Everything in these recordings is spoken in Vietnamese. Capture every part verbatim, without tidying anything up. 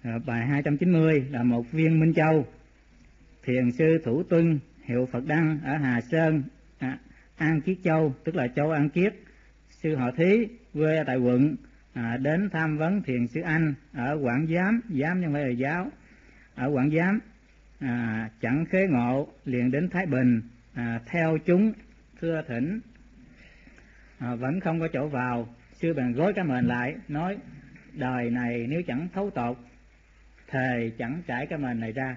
À, bài hai trăm chín mươi là một viên Minh Châu. Thiền sư Thủ Tuân, hiệu Phật Đăng ở Hà Sơn, à, An Kiết Châu, tức là châu An Kiết. Sư họ Thí, quê tại quận, à, đến tham vấn thiền sư Anh ở Quảng Giám, Giám nhưng phải là giáo, ở Quảng Giám. À, chẳng khế ngộ, liền đến Thái Bình, à, theo chúng thưa thỉnh. À, vẫn không có chỗ vào, sư bèn gối cái mền lại, nói: đời này nếu chẳng thấu tột, thề chẳng trải cái mền này ra.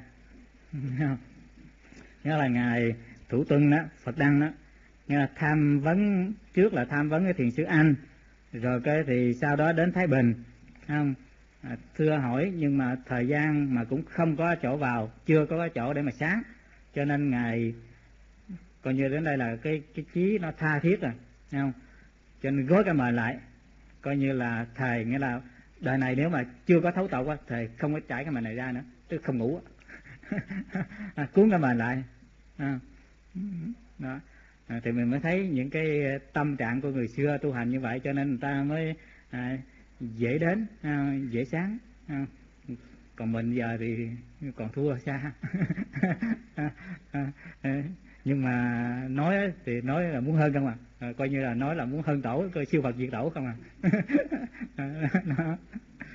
Nghĩa là ngài Thủ Tuân đó, Phật Đăng đó, nghĩa là tham vấn, trước là tham vấn cái thiền sư Anh, rồi cái thì sau đó đến Thái Bình, không? À, thưa hỏi nhưng mà thời gian mà cũng không có chỗ vào, chưa có chỗ để mà sáng, cho nên ngài coi như đến đây là cái cái chí nó tha thiết rồi, không? Cho nên gối cái mền lại, coi như là thầy, nghĩa là đời này nếu mà chưa có thấu tột á, thầy không có trải cái mền này ra nữa, tức không ngủ. À, cuốn cái mền lại. À, đó. À, thì mình mới thấy những cái tâm trạng của người xưa tu hành như vậy, cho nên người ta mới à, dễ đến, à, dễ sáng. À, còn mình giờ thì còn thua xa. à, à, à, nhưng mà nói thì nói là muốn hơn không à, à coi như là nói là muốn hơn tổ, coi siêu Phật diệt tổ không à. Đó.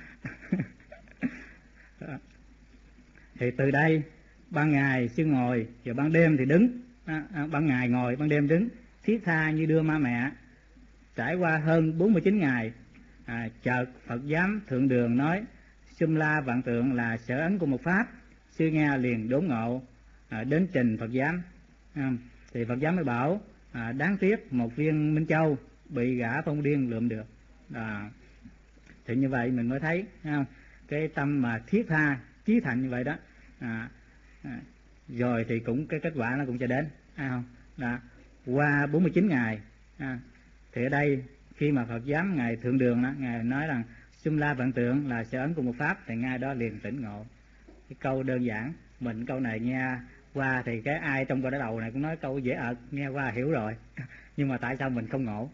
Đó. Thì từ đây ban ngày sư ngồi, và ban đêm thì đứng, à, à, ban ngày ngồi, ban đêm đứng, thiết tha như đưa ma mẹ. Trải qua hơn bốn mươi chín ngày, à, chợt Phật giám thượng đường nói: Sum La vạn tượng là sở ấn của một pháp. Sư nghe liền đốn ngộ, à, đến trình Phật giám. À, thì Phật giám mới bảo: à, đáng tiếc một viên Minh Châu bị gã phong điên lượm được. À, thì như vậy mình mới thấy, không? Cái tâm mà thiết tha chí thành như vậy đó, à, à, rồi thì cũng cái kết quả nó cũng sẽ đến, à, không? Đó. Qua bốn mươi chín ngày, à, thì ở đây khi mà Phật giám ngài thượng đường đó, ngài nói rằng Sum La vạn tượng là sở ấn của một pháp, thì ngay đó liền tỉnh ngộ. Cái câu đơn giản, mình câu này nghe qua thì cái ai trong câu đối đầu này cũng nói câu dễ ợt, nghe qua hiểu rồi. Nhưng mà tại sao mình không ngộ?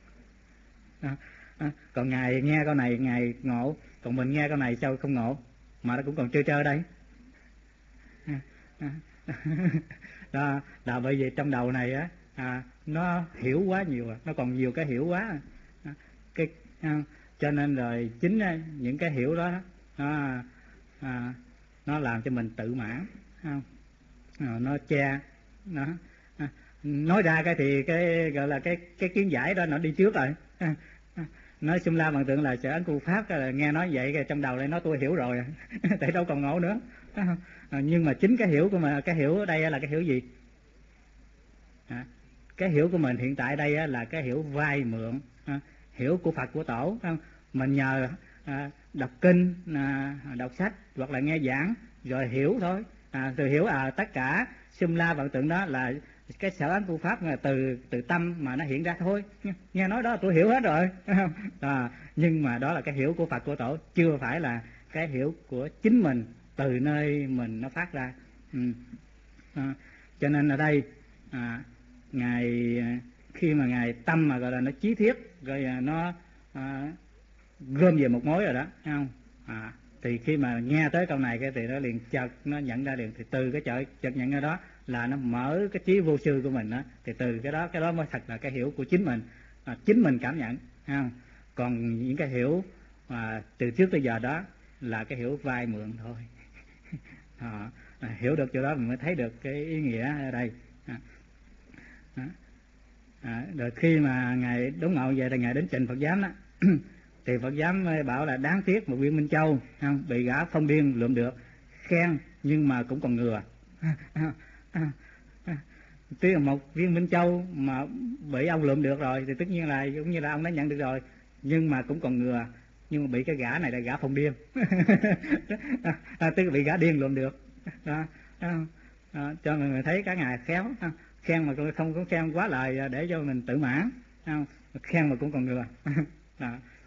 À, à, còn ngài nghe câu này ngài ngộ, còn mình nghe câu này sao không ngộ, mà nó cũng còn trơ trơ đây. À, à, đó là bởi vì trong đầu này á, à, nó hiểu quá nhiều, nó còn nhiều cái hiểu quá, à, cái à, cho nên rồi chính những cái hiểu đó nó, à, nó làm cho mình tự mãn, không? À, nó che, nó à, nói ra cái thì cái gọi là cái cái kiến giải đó nó đi trước rồi. À, à, nói Sum La vạn tượng là sở ấn của pháp, là nghe nói vậy cái trong đầu này nó tôi hiểu rồi. Tại đâu còn ngộ nữa. À, nhưng mà chính cái hiểu của mình, cái hiểu ở đây là cái hiểu gì? À, cái hiểu của mình hiện tại đây là cái hiểu vay mượn, à, hiểu của Phật của Tổ, không? Mình nhờ à, đọc kinh, à, đọc sách hoặc là nghe giảng rồi hiểu thôi, à, từ hiểu à tất cả Sum La vạn tượng đó là cái sở ấn của pháp, là từ từ tâm mà nó hiện ra thôi. Nghe nói đó tôi hiểu hết rồi. À, nhưng mà đó là cái hiểu của Phật của Tổ, chưa phải là cái hiểu của chính mình từ nơi mình nó phát ra. Ừ. À, cho nên ở đây à, ngài khi mà ngài tâm mà gọi là nó chí thiết, rồi nó à, gom về một mối rồi đó, thấy không? À, thì khi mà nghe tới câu này cái thì nó liền chợt nó nhận ra liền, thì từ cái chợt chợt nhận ra đó là nó mở cái trí vô sư của mình đó, thì từ cái đó cái đó mới thật là cái hiểu của chính mình, à, chính mình cảm nhận, thấy không? Còn những cái hiểu mà từ trước tới giờ đó là cái hiểu vay mượn thôi. À, à, hiểu được chỗ đó mình mới thấy được cái ý nghĩa ở đây. À, à, à, rồi khi mà ngài đốn ngộ về thì ngài đến trình Phật giám đó. Thì Phật giám bảo là đáng tiếc một viên Minh Châu, không? Bị gã phong điên lượm được, khen nhưng mà cũng còn ngừa. Tuy là một viên Minh Châu mà bị ông lượm được rồi thì tất nhiên là cũng như là ông đã nhận được rồi, nhưng mà cũng còn ngừa, nhưng mà bị cái gã này là gã phong điên. À, tức là bị gã điên lượm được. Đó, đó, đó, cho mình thấy cả ngài khéo, khen mà không có khen quá lời để cho mình tự mãn, khen mà cũng còn ngừa. Đó.